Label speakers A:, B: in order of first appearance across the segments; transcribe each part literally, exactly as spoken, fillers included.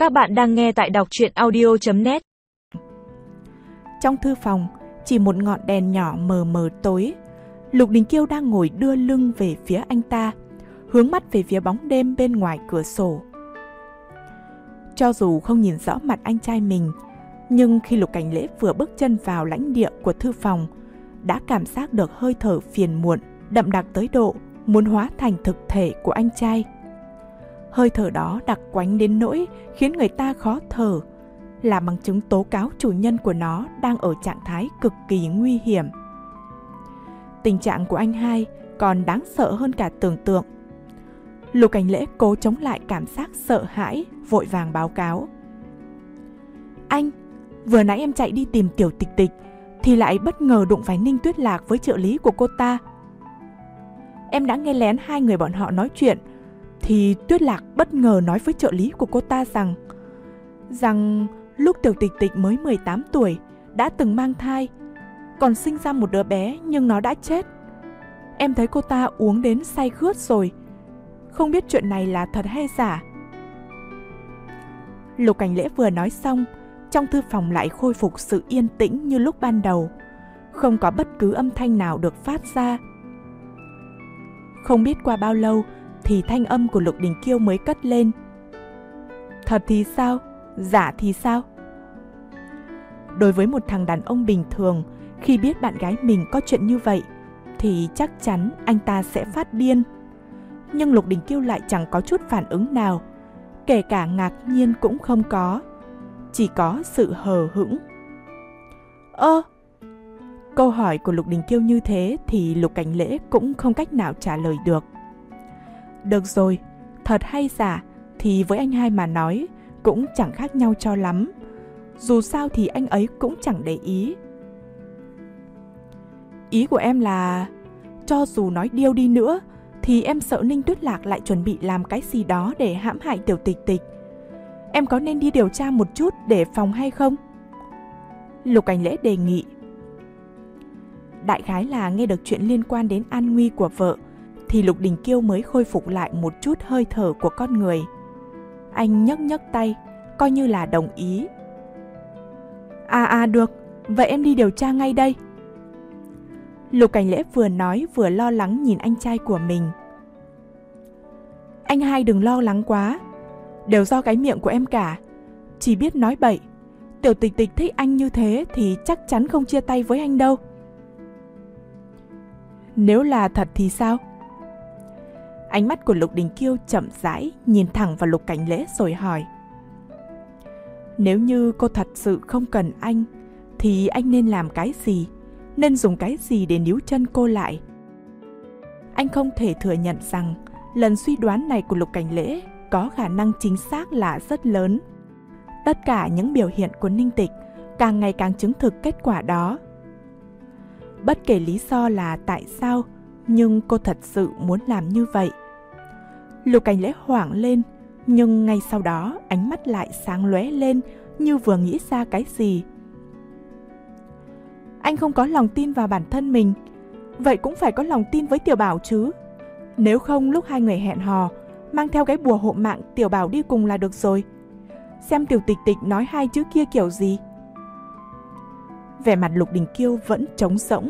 A: Các bạn đang nghe tại đọc truyện audio chấm net.
B: Trong thư phòng, chỉ một ngọn đèn nhỏ mờ mờ tối. Lục Đình Kiêu đang ngồi đưa lưng về phía anh ta, hướng mắt về phía bóng đêm bên ngoài cửa sổ. Cho dù không nhìn rõ mặt anh trai mình, nhưng khi Lục Cảnh Lễ vừa bước chân vào lãnh địa của thư phòng, đã cảm giác được hơi thở phiền muộn, đậm đặc tới độ muốn hóa thành thực thể của anh trai. Hơi thở đó đặc quánh đến nỗi khiến người ta khó thở, là bằng chứng tố cáo chủ nhân của nó đang ở trạng thái cực kỳ nguy hiểm. Tình trạng của anh hai còn đáng sợ hơn cả tưởng tượng. Lục Cảnh Lễ cố chống lại cảm giác sợ hãi, vội vàng báo cáo. Anh, vừa nãy em chạy đi tìm Tiểu Tịch Tịch, thì lại bất ngờ đụng phải Ninh Tuyết Lạc với trợ lý của cô ta. Em đã nghe lén hai người bọn họ nói chuyện, thì Tuyết Lạc bất ngờ nói với trợ lý của cô ta rằng Rằng lúc Tiểu Tịch Tịch mới mười tám tuổi, đã từng mang thai, còn sinh ra một đứa bé nhưng nó đã chết. Em thấy cô ta uống đến say khướt rồi, không biết chuyện này là thật hay giả. Lục Cảnh Lễ vừa nói xong, trong thư phòng lại khôi phục sự yên tĩnh như lúc ban đầu, không có bất cứ âm thanh nào được phát ra. Không biết qua bao lâu thì thanh âm của Lục Đình Kiêu mới cất lên. Thật thì sao? Giả thì sao? Đối với một thằng đàn ông bình thường, khi biết bạn gái mình có chuyện như vậy, thì chắc chắn anh ta sẽ phát điên. Nhưng Lục Đình Kiêu lại chẳng có chút phản ứng nào, kể cả ngạc nhiên cũng không có, chỉ có sự hờ hững. Ơ! Câu hỏi của Lục Đình Kiêu như thế thì Lục Cảnh Lễ cũng không cách nào trả lời được. Được rồi, thật hay giả thì với anh hai mà nói cũng chẳng khác nhau cho lắm. Dù sao thì anh ấy cũng chẳng để ý. Ý của em là, cho dù nói điêu đi nữa, thì em sợ Ninh Tuyết Lạc lại chuẩn bị làm cái gì đó để hãm hại Tiểu Tịch Tịch. Em có nên đi điều tra một chút để phòng hay không? Lục Cảnh Lễ đề nghị. Đại khái là nghe được chuyện liên quan đến an nguy của vợ, thì Lục Đình Kiêu mới khôi phục lại một chút hơi thở của con người. Anh nhấc nhấc tay, coi như là đồng ý. À à được, vậy em đi điều tra ngay đây. Lục Cảnh Lễ vừa nói vừa lo lắng nhìn anh trai của mình. Anh hai đừng lo lắng quá, đều do cái miệng của em cả, chỉ biết nói bậy. Tiểu Tịch Tịch thích anh như thế thì chắc chắn không chia tay với anh đâu. Nếu là thật thì sao? Ánh mắt của Lục Đình Kiêu chậm rãi nhìn thẳng vào Lục Cảnh Lễ rồi hỏi. Nếu như cô thật sự không cần anh, thì anh nên làm cái gì? Nên dùng cái gì để níu chân cô lại? Anh không thể thừa nhận rằng lần suy đoán này của Lục Cảnh Lễ có khả năng chính xác là rất lớn. Tất cả những biểu hiện của Ninh Tịch càng ngày càng chứng thực kết quả đó. Bất kể lý do là tại sao, nhưng cô thật sự muốn làm như vậy. Lục Cảnh Lễ hoảng lên, nhưng ngay sau đó ánh mắt lại sáng lóe lên như vừa nghĩ ra cái gì. Anh không có lòng tin vào bản thân mình, vậy cũng phải có lòng tin với Tiểu Bảo chứ. Nếu không lúc hai người hẹn hò, mang theo cái bùa hộ mạng Tiểu Bảo đi cùng là được rồi. Xem Tiểu Tịch Tịch nói hai chữ kia kiểu gì. Vẻ mặt Lục Đình Kiêu vẫn trống rỗng.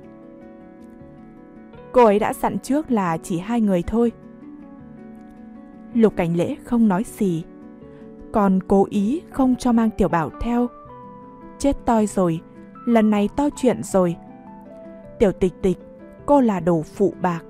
B: Cô ấy đã dặn trước là chỉ hai người thôi. Lục Cảnh Lễ không nói gì, còn cố ý không cho mang Tiểu Bảo theo. Chết toi rồi, lần này to chuyện rồi. Tiểu Tịch Tịch, cô là đồ phụ bạc.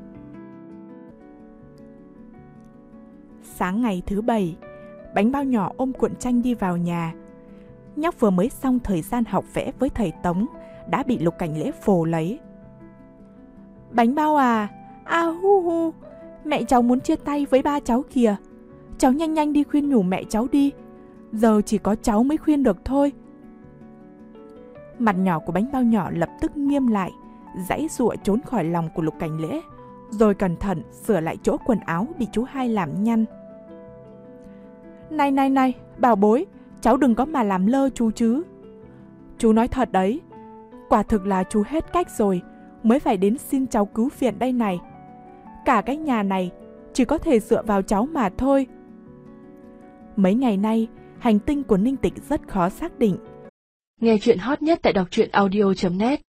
B: Sáng ngày thứ bảy, Bánh Bao nhỏ ôm cuộn tranh đi vào nhà. Nhóc vừa mới xong thời gian học vẽ với thầy Tống đã bị Lục Cảnh Lễ vồ lấy. Bánh Bao à, a hu hu, mẹ cháu muốn chia tay với ba cháu kìa. Cháu nhanh nhanh đi khuyên nhủ mẹ cháu đi, giờ chỉ có cháu mới khuyên được thôi. Mặt nhỏ của Bánh Bao nhỏ lập tức nghiêm lại, giãy giụa trốn khỏi lòng của Lục Cảnh Lễ, rồi cẩn thận sửa lại chỗ quần áo bị chú hai làm nhăn. Này này này, bảo bối, cháu đừng có mà làm lơ chú chứ. Chú nói thật đấy, quả thực là chú hết cách rồi, mới phải đến xin cháu cứu viện đây này. Cả cái nhà này chỉ có thể dựa vào cháu mà thôi. Mấy ngày nay, hành tinh của Ninh Tịch rất khó xác định.
C: Nghe chuyện hot nhất tại đọc truyện audio chấm net